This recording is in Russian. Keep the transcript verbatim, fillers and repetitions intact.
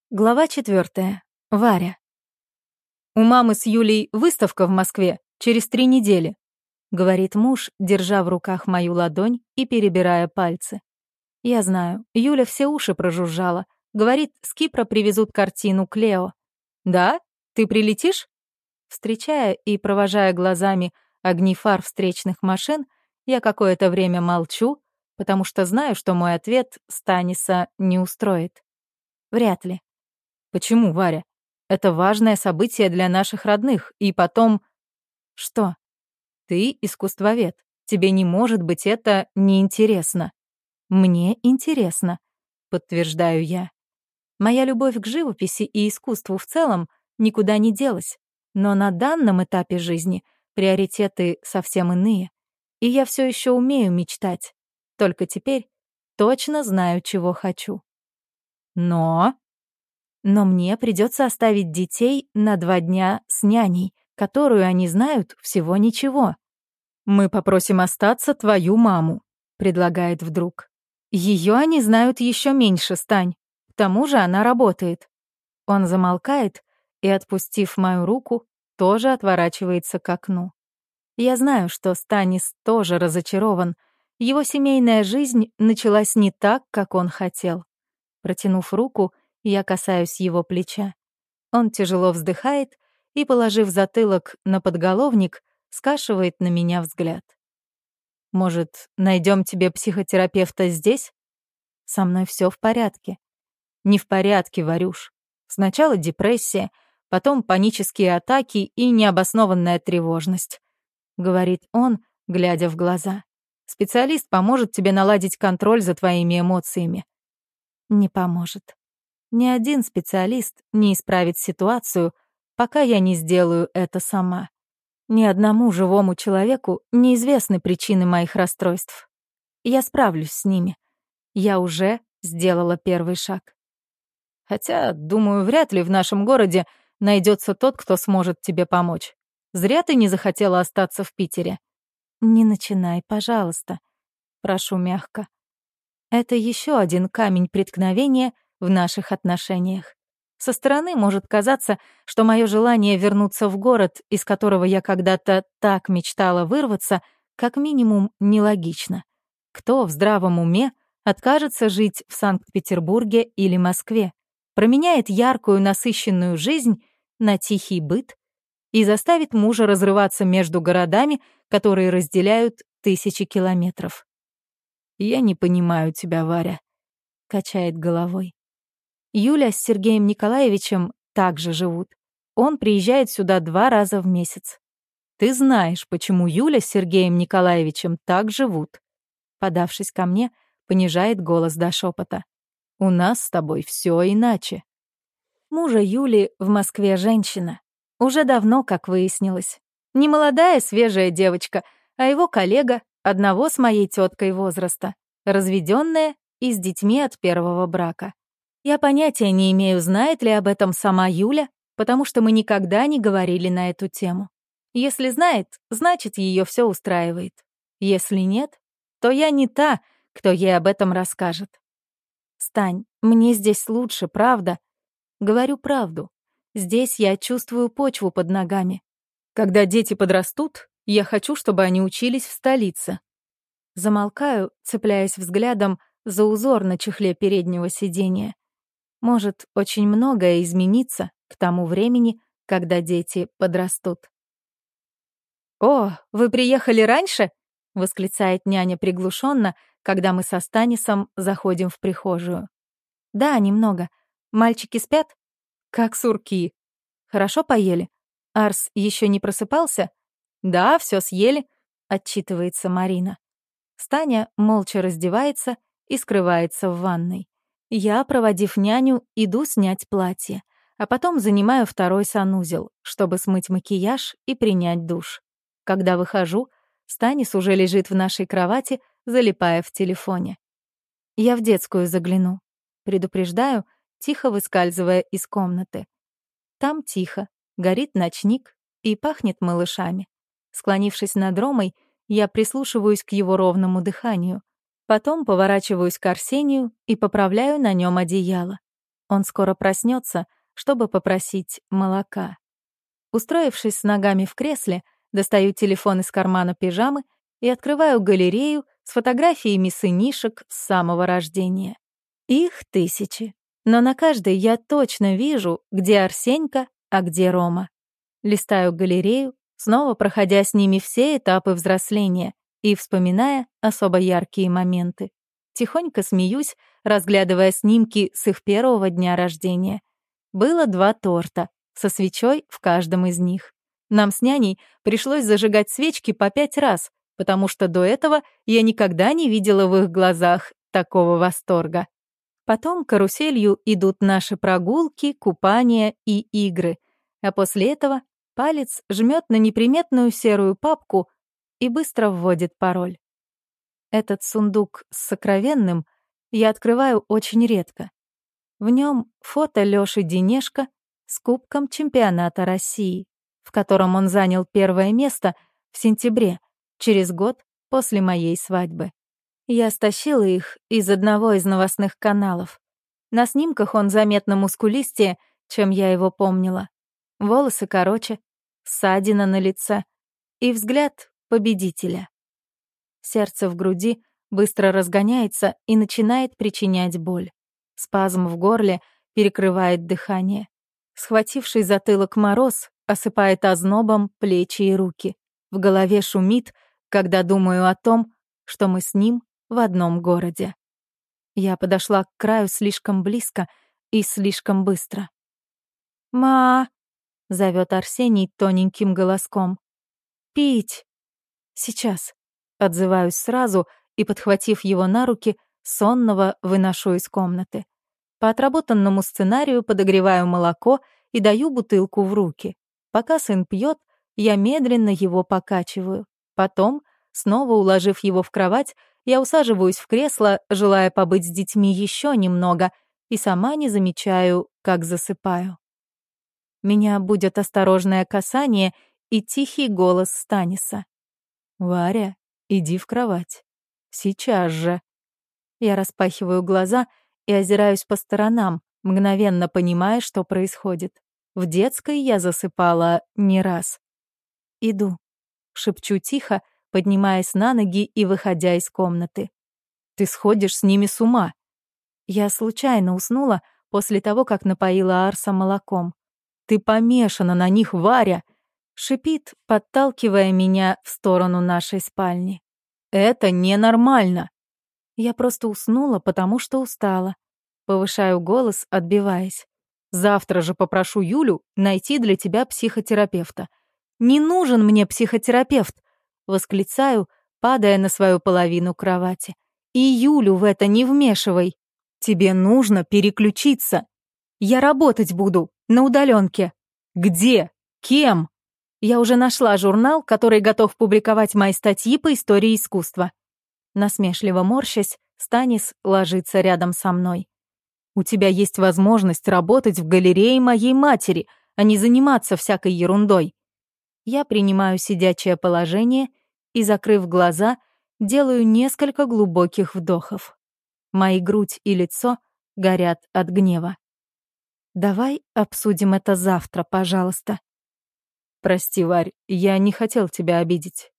Глава четвертая. Варя. «У мамы с Юлей выставка в Москве через три недели», — говорит муж, держа в руках мою ладонь и перебирая пальцы. Я знаю, Юля все уши прожужжала. Говорит, с Кипра привезут картину Клео. «Да? Ты прилетишь?» Встречая и провожая глазами огни фар встречных машин, я какое-то время молчу, потому что знаю, что мой ответ Станиса не устроит. Вряд ли. «Почему, Варя? Это важное событие для наших родных. И потом...» «Что?» «Ты искусствовед. Тебе не может быть это неинтересно». «Мне интересно», — подтверждаю я. Моя любовь к живописи и искусству в целом никуда не делась. Но на данном этапе жизни приоритеты совсем иные. И я все еще умею мечтать. Только теперь точно знаю, чего хочу. Но... Но мне придется оставить детей на два дня с няней, которую они знают всего ничего. «Мы попросим остаться твою маму», — предлагает вдруг. Ее они знают еще меньше, Стань. К тому же она работает. Он замолкает и, отпустив мою руку, тоже отворачивается к окну. Я знаю, что Станис тоже разочарован. Его семейная жизнь началась не так, как он хотел. Протянув руку, я касаюсь его плеча. Он тяжело вздыхает и, положив затылок на подголовник, скашивает на меня взгляд. «Может, найдем тебе психотерапевта здесь?» «Со мной все в порядке». «Не в порядке, Варюш. Сначала депрессия, потом панические атаки и необоснованная тревожность», — говорит он, глядя в глаза. «Специалист поможет тебе наладить контроль за твоими эмоциями». «Не поможет. Ни один специалист не исправит ситуацию, пока я не сделаю это сама. Ни одному живому человеку неизвестны причины моих расстройств. Я справлюсь с ними. Я уже сделала первый шаг. Хотя, думаю, вряд ли в нашем городе найдется тот, кто сможет тебе помочь. Зря ты не захотела остаться в Питере». «Не начинай, пожалуйста», — прошу мягко. Это еще один камень преткновения в наших отношениях. Со стороны может казаться, что мое желание вернуться в город, из которого я когда-то так мечтала вырваться, как минимум нелогично. Кто в здравом уме откажется жить в Санкт-Петербурге или Москве, променяет яркую насыщенную жизнь на тихий быт и заставит мужа разрываться между городами, которые разделяют тысячи километров? «Я не понимаю тебя, Варя», — качает головой. Юля с Сергеем Николаевичем также живут. Он приезжает сюда два раза в месяц. Ты знаешь, почему Юля с Сергеем Николаевичем так живут. Подавшись ко мне, понижает голос до шепота. У нас с тобой все иначе. Мужа Юли в Москве женщина. Уже давно, как выяснилось. Не молодая свежая девочка, а его коллега, одного с моей теткой возраста, разведенная и с детьми от первого брака. Я понятия не имею, знает ли об этом сама Юля, потому что мы никогда не говорили на эту тему. Если знает, значит, ее все устраивает. Если нет, то я не та, кто ей об этом расскажет. «Стань, мне здесь лучше, правда?» Говорю правду. Здесь я чувствую почву под ногами. Когда дети подрастут, я хочу, чтобы они учились в столице. Замолкаю, цепляясь взглядом за узор на чехле переднего сиденья. Может, очень многое изменится к тому времени, когда дети подрастут. «О, вы приехали раньше?» — восклицает няня приглушенно, когда мы со Станисом заходим в прихожую. «Да, немного. Мальчики спят?» «Как сурки». «Хорошо поели? Арс еще не просыпался?» «Да, все съели», — отчитывается Марина. Станя молча раздевается и скрывается в ванной. Я, проводив няню, иду снять платье, а потом занимаю второй санузел, чтобы смыть макияж и принять душ. Когда выхожу, Станис уже лежит в нашей кровати, залипая в телефоне. Я в детскую загляну. Предупреждаю, тихо выскальзывая из комнаты. Там тихо, горит ночник и пахнет малышами. Склонившись над Ромой, я прислушиваюсь к его ровному дыханию. Потом поворачиваюсь к Арсению и поправляю на нем одеяло. Он скоро проснется, чтобы попросить молока. Устроившись с ногами в кресле, достаю телефон из кармана пижамы и открываю галерею с фотографиями сынишек с самого рождения. Их тысячи, но на каждой я точно вижу, где Арсенька, а где Рома. Листаю галерею, снова проходя с ними все этапы взросления и вспоминая особо яркие моменты. Тихонько смеюсь, разглядывая снимки с их первого дня рождения. Было два торта, со свечой в каждом из них. Нам с няней пришлось зажигать свечки по пять раз, потому что до этого я никогда не видела в их глазах такого восторга. Потом каруселью идут наши прогулки, купания и игры, а после этого палец жмет на неприметную серую папку и быстро вводит пароль. Этот сундук с сокровенным я открываю очень редко. В нем фото Лёши Денешко с кубком чемпионата России, в котором он занял первое место в сентябре, через год после моей свадьбы. Я стащила их из одного из новостных каналов. На снимках он заметно мускулистее, чем я его помнила. Волосы короче, ссадина на лице и взгляд победителя. Сердце в груди быстро разгоняется и начинает причинять боль. Спазм в горле перекрывает дыхание. Схвативший затылок мороз осыпает ознобом плечи и руки. В голове шумит, когда думаю о том, что мы с ним в одном городе. Я подошла к краю слишком близко и слишком быстро. «Ма!» — зовет Арсений тоненьким голоском. «Пить!» «Сейчас!» — отзываюсь сразу и, подхватив его на руки, сонного выношу из комнаты. По отработанному сценарию подогреваю молоко и даю бутылку в руки. Пока сын пьет, я медленно его покачиваю. Потом, снова уложив его в кровать, я усаживаюсь в кресло, желая побыть с детьми еще немного, и сама не замечаю, как засыпаю. Меня будет осторожное касание и тихий голос Станиса. «Варя, иди в кровать. Сейчас же». Я распахиваю глаза и озираюсь по сторонам, мгновенно понимая, что происходит. В детской я засыпала не раз. «Иду», — шепчу тихо, поднимаясь на ноги и выходя из комнаты. «Ты сходишь с ними с ума». Я случайно уснула после того, как напоила Арса молоком. «Ты помешана на них, Варя!» — шипит, подталкивая меня в сторону нашей спальни. «Это ненормально!» Я просто уснула, потому что устала. Повышаю голос, отбиваясь. «Завтра же попрошу Юлю найти для тебя психотерапевта». «Не нужен мне психотерапевт!» — восклицаю, падая на свою половину кровати. «И Юлю в это не вмешивай. Тебе нужно переключиться. Я работать буду на удаленке». «Где? Кем?» «Я уже нашла журнал, который готов публиковать мои статьи по истории искусства». Насмешливо морщась, Станис ложится рядом со мной. «У тебя есть возможность работать в галерее моей матери, а не заниматься всякой ерундой». Я принимаю сидячее положение и, закрыв глаза, делаю несколько глубоких вдохов. Мои грудь и лицо горят от гнева. «Давай обсудим это завтра, пожалуйста». «Прости, Варь, я не хотел тебя обидеть.